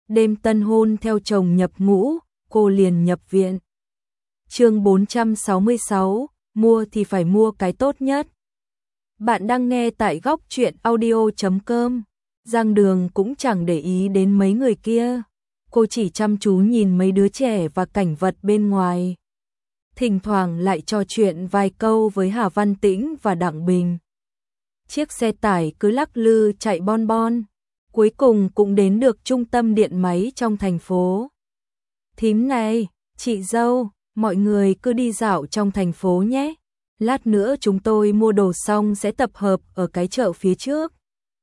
đêm tân hôn theo chồng nhập ngũ, cô liền nhập viện. Chương 466, mua thì phải mua cái tốt nhất. Bạn đang nghe tại góc truyện audio.com. Giang Đường cũng chẳng để ý đến mấy người kia, cô chỉ chăm chú nhìn mấy đứa trẻ và cảnh vật bên ngoài. Thỉnh thoảng lại trò chuyện vài câu với Hà Văn Tĩnh và Đặng Bình. Chiếc xe tải cứ lắc lư chạy bon bon, cuối cùng cũng đến được trung tâm điện máy trong thành phố. Thím này, chị dâu, mọi người cứ đi dạo trong thành phố nhé. Lát nữa chúng tôi mua đồ xong sẽ tập hợp ở cái chợ phía trước.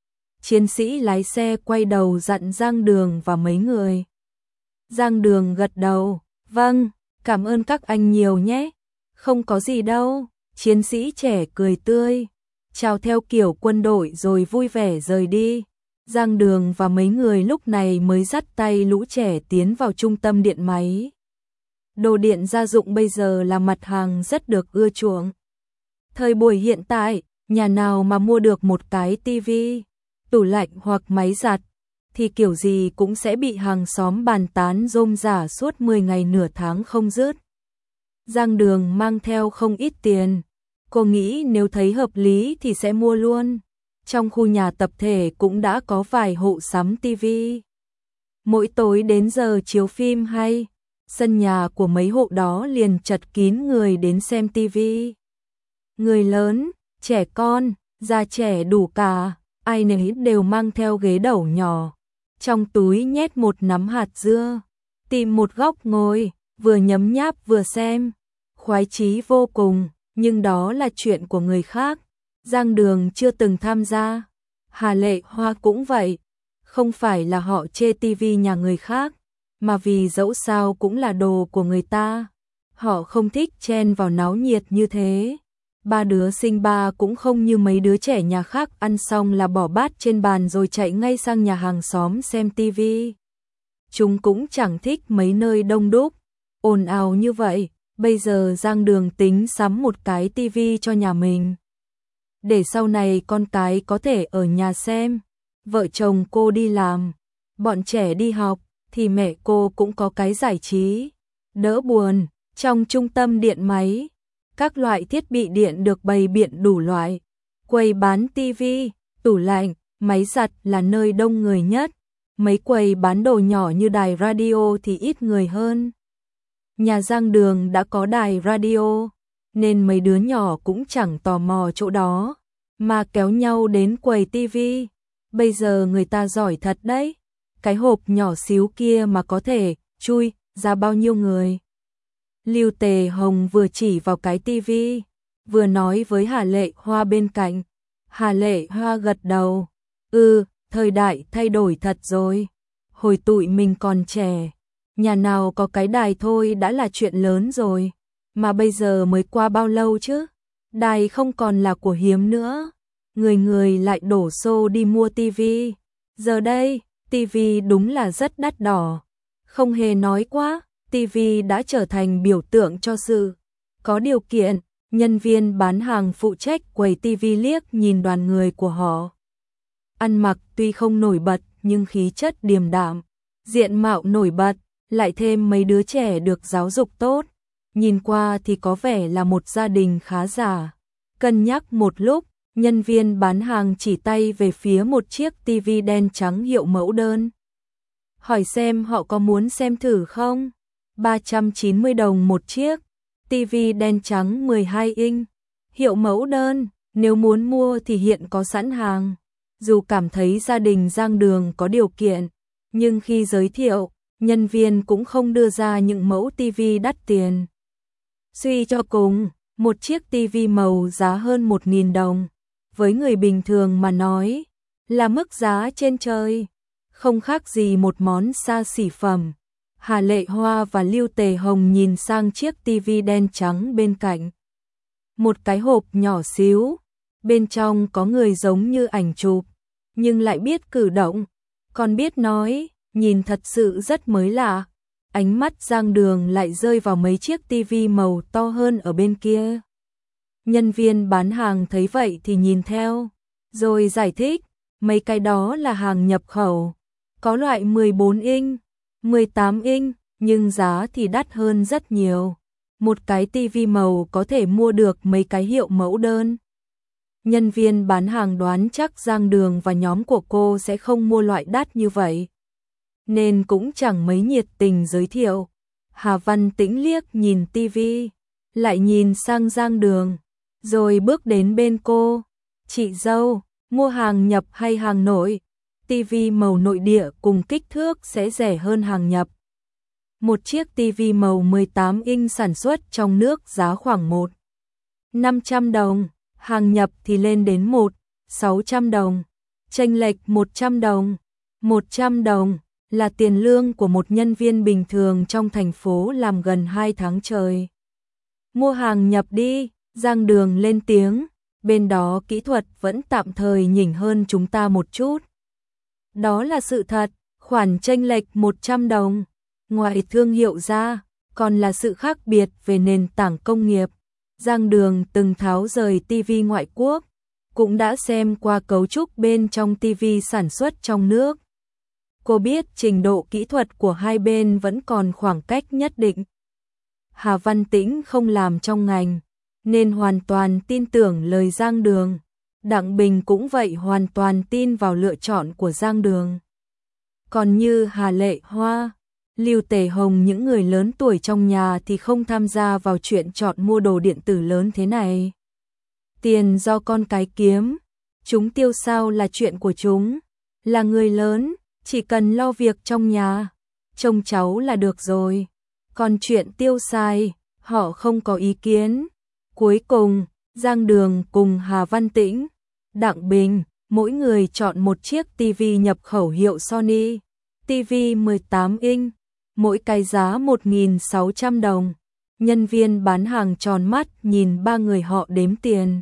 Chiến sĩ lái xe quay đầu dặn Giang Đường và mấy người. Giang Đường gật đầu, vâng, cảm ơn các anh nhiều nhé. Không có gì đâu, chiến sĩ trẻ cười tươi, chào theo kiểu quân đội rồi vui vẻ rời đi. Giang Đường và mấy người lúc này mới dắt tay lũ trẻ tiến vào trung tâm điện máy. Đồ điện gia dụng bây giờ là mặt hàng rất được ưa chuộng. Thời buổi hiện tại, nhà nào mà mua được một cái tivi, tủ lạnh hoặc máy giặt, thì kiểu gì cũng sẽ bị hàng xóm bàn tán rôm rả suốt 10 ngày nửa tháng không dứt. Giang Đường mang theo không ít tiền, cô nghĩ nếu thấy hợp lý thì sẽ mua luôn. Trong khu nhà tập thể cũng đã có vài hộ sắm tivi. Mỗi tối đến giờ chiếu phim hay, sân nhà của mấy hộ đó liền chật kín người đến xem tivi. Người lớn, trẻ con, già trẻ đủ cả, ai nấy đều mang theo ghế đẩu nhỏ. Trong túi nhét một nắm hạt dưa, tìm một góc ngồi, vừa nhấm nháp vừa xem. Khoái chí vô cùng, nhưng đó là chuyện của người khác. Giang Đường chưa từng tham gia. Hà Lệ Hoa cũng vậy. Không phải là họ chê tivi nhà người khác, mà vì dẫu sao cũng là đồ của người ta. Họ không thích chen vào náo nhiệt như thế. Ba đứa sinh ba cũng không như mấy đứa trẻ nhà khác ăn xong là bỏ bát trên bàn rồi chạy ngay sang nhà hàng xóm xem tivi. Chúng cũng chẳng thích mấy nơi đông đúc, ồn ào như vậy. Bây giờ Giang Đường tính sắm một cái tivi cho nhà mình, để sau này con cái có thể ở nhà xem. Vợ chồng cô đi làm, bọn trẻ đi học, thì mẹ cô cũng có cái giải trí, đỡ buồn. Trong trung tâm điện máy, các loại thiết bị điện được bày biện đủ loại. Quầy bán tivi, tủ lạnh, máy giặt là nơi đông người nhất. Mấy quầy bán đồ nhỏ như đài radio thì ít người hơn. Nhà Giang Đường đã có đài radio, nên mấy đứa nhỏ cũng chẳng tò mò chỗ đó, mà kéo nhau đến quầy tivi. Bây giờ người ta giỏi thật đấy, cái hộp nhỏ xíu kia mà có thể chui ra bao nhiêu người. Lưu Tề Hồng vừa chỉ vào cái tivi, vừa nói với Hà Lệ Hoa bên cạnh. Hà Lệ Hoa gật đầu, thời đại thay đổi thật rồi. Hồi tụi mình còn trẻ, nhà nào có cái đài thôi đã là chuyện lớn rồi, mà bây giờ mới qua bao lâu chứ, đài không còn là của hiếm nữa. Người người lại đổ xô đi mua tivi. Giờ đây, tivi đúng là rất đắt đỏ. Không hề nói quá, tivi đã trở thành biểu tượng cho sự có điều kiện. Nhân viên bán hàng phụ trách quầy tivi liếc nhìn đoàn người của họ. Ăn mặc tuy không nổi bật nhưng khí chất điềm đạm, diện mạo nổi bật, lại thêm mấy đứa trẻ được giáo dục tốt. Nhìn qua thì có vẻ là một gia đình khá giả. Cân nhắc một lúc, nhân viên bán hàng chỉ tay về phía một chiếc tivi đen trắng hiệu mẫu đơn. Hỏi xem họ có muốn xem thử không? 390 đồng một chiếc, tivi đen trắng 12 inch, hiệu mẫu đơn, nếu muốn mua thì hiện có sẵn hàng. Dù cảm thấy gia đình Giang Đường có điều kiện, nhưng khi giới thiệu, nhân viên cũng không đưa ra những mẫu tivi đắt tiền. Suy cho cùng, một chiếc tivi màu giá hơn 1.000 đồng, với người bình thường mà nói, là mức giá trên trời, không khác gì một món xa xỉ phẩm. Hà Lệ Hoa và Lưu Tề Hồng nhìn sang chiếc tivi đen trắng bên cạnh. Một cái hộp nhỏ xíu, bên trong có người giống như ảnh chụp, nhưng lại biết cử động, còn biết nói, nhìn thật sự rất mới lạ. Ánh mắt Giang Đường lại rơi vào mấy chiếc tivi màu to hơn ở bên kia. Nhân viên bán hàng thấy vậy thì nhìn theo, rồi giải thích, mấy cái đó là hàng nhập khẩu, Có loại 14 inch, 18 inch, nhưng giá thì đắt hơn rất nhiều. Một cái tivi màu có thể mua được mấy cái hiệu mẫu đơn. Nhân viên bán hàng đoán chắc Giang Đường và nhóm của cô sẽ không mua loại đắt như vậy, nên cũng chẳng mấy nhiệt tình giới thiệu. Hà Văn Tĩnh liếc nhìn tivi, lại nhìn sang Giang Đường, rồi bước đến bên cô. Chị dâu, mua hàng nhập hay hàng nội? Tivi màu nội địa cùng kích thước sẽ rẻ hơn hàng nhập. Một chiếc tivi màu 18 inch sản xuất trong nước giá khoảng 1.500 đồng, hàng nhập thì lên đến 1.600 đồng, chênh lệch 100 đồng. 100 đồng là tiền lương của một nhân viên bình thường trong thành phố làm gần 2 tháng trời. Mua hàng nhập đi, Giang Đường lên tiếng, bên đó kỹ thuật vẫn tạm thời nhỉnh hơn chúng ta một chút. Đó là sự thật, khoản chênh lệch 100 đồng. Ngoài thương hiệu ra, còn là sự khác biệt về nền tảng công nghiệp. Giang Đường từng tháo rời tivi ngoại quốc, cũng đã xem qua cấu trúc bên trong tivi sản xuất trong nước. Cô biết trình độ kỹ thuật của hai bên vẫn còn khoảng cách nhất định. Hà Văn Tĩnh không làm trong ngành, nên hoàn toàn tin tưởng lời Giang Đường. Đặng Bình cũng vậy, hoàn toàn tin vào lựa chọn của Giang Đường. Còn như Hà Lệ Hoa, Lưu Tề Hồng, những người lớn tuổi trong nhà thì không tham gia vào chuyện chọn mua đồ điện tử lớn thế này. Tiền do con cái kiếm, chúng tiêu sao là chuyện của chúng. Là người lớn, chỉ cần lo việc trong nhà, trông cháu là được rồi. Còn chuyện tiêu xài, họ không có ý kiến. Cuối cùng, Giang Đường cùng Hà Văn Tĩnh, Đặng Bình, mỗi người chọn một chiếc tivi nhập khẩu hiệu Sony, tivi 18 inch, mỗi cái giá 1.600 đồng. Nhân viên bán hàng tròn mắt nhìn ba người họ đếm tiền.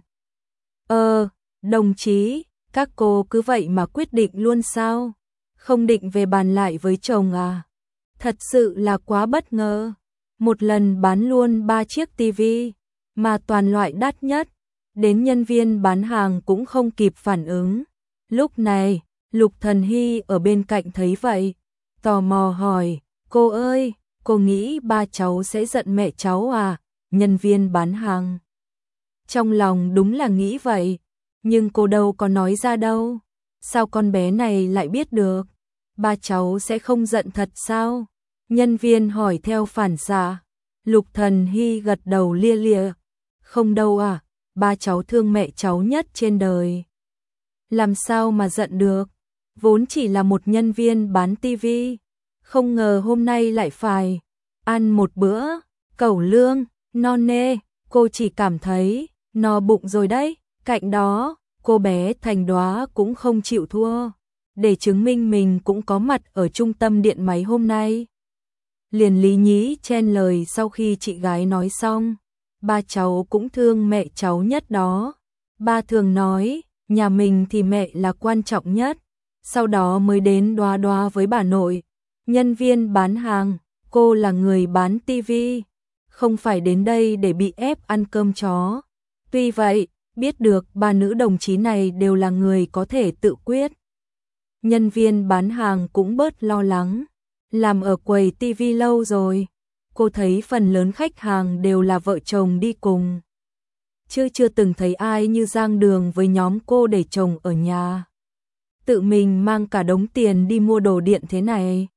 Đồng chí, các cô cứ vậy mà quyết định luôn sao? Không định về bàn lại với chồng à? Thật sự là quá bất ngờ. Một lần bán luôn 3 chiếc tivi, mà toàn loại đắt nhất. Đến nhân viên bán hàng cũng không kịp phản ứng. Lúc này, Lục Thần Hy ở bên cạnh thấy vậy, tò mò hỏi, cô ơi, cô nghĩ ba cháu sẽ giận mẹ cháu à? Nhân viên bán hàng trong lòng đúng là nghĩ vậy, nhưng cô đâu có nói ra đâu. Sao con bé này lại biết được? Ba cháu sẽ không giận thật sao? Nhân viên hỏi theo phản xạ. Lục Thần Hy gật đầu lia lịa. Không đâu à, ba cháu thương mẹ cháu nhất trên đời. Làm sao mà giận được? Vốn chỉ là một nhân viên bán tivi, không ngờ hôm nay lại phải ăn một bữa cẩu lương non nê. Cô chỉ cảm thấy no bụng rồi đấy. Cạnh đó, cô bé Thành Đóa cũng không chịu thua, để chứng minh mình cũng có mặt ở trung tâm điện máy hôm nay. Liền lý nhí chen lời sau khi chị gái nói xong. Ba cháu cũng thương mẹ cháu nhất đó. Ba thường nói, nhà mình thì mẹ là quan trọng nhất, sau đó mới đến Đóa Đóa với bà nội. Nhân viên bán hàng, cô là người bán tivi, không phải đến đây để bị ép ăn cơm chó. Tuy vậy, biết được ba nữ đồng chí này đều là người có thể tự quyết. Nhân viên bán hàng cũng bớt lo lắng. Làm ở quầy tivi lâu rồi, cô thấy phần lớn khách hàng đều là vợ chồng đi cùng. Chưa từng thấy ai như Giang Đường với nhóm cô để chồng ở nhà, tự mình mang cả đống tiền đi mua đồ điện thế này.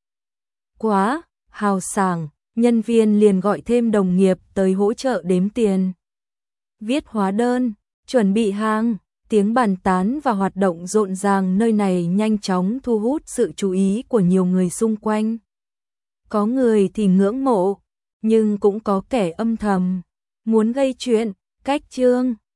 Quá hào sảng, nhân viên liền gọi thêm đồng nghiệp tới hỗ trợ đếm tiền, viết hóa đơn, chuẩn bị hàng. Tiếng bàn tán và hoạt động rộn ràng nơi này nhanh chóng thu hút sự chú ý của nhiều người xung quanh. Có người thì ngưỡng mộ, nhưng cũng có kẻ âm thầm muốn gây chuyện. Cách chương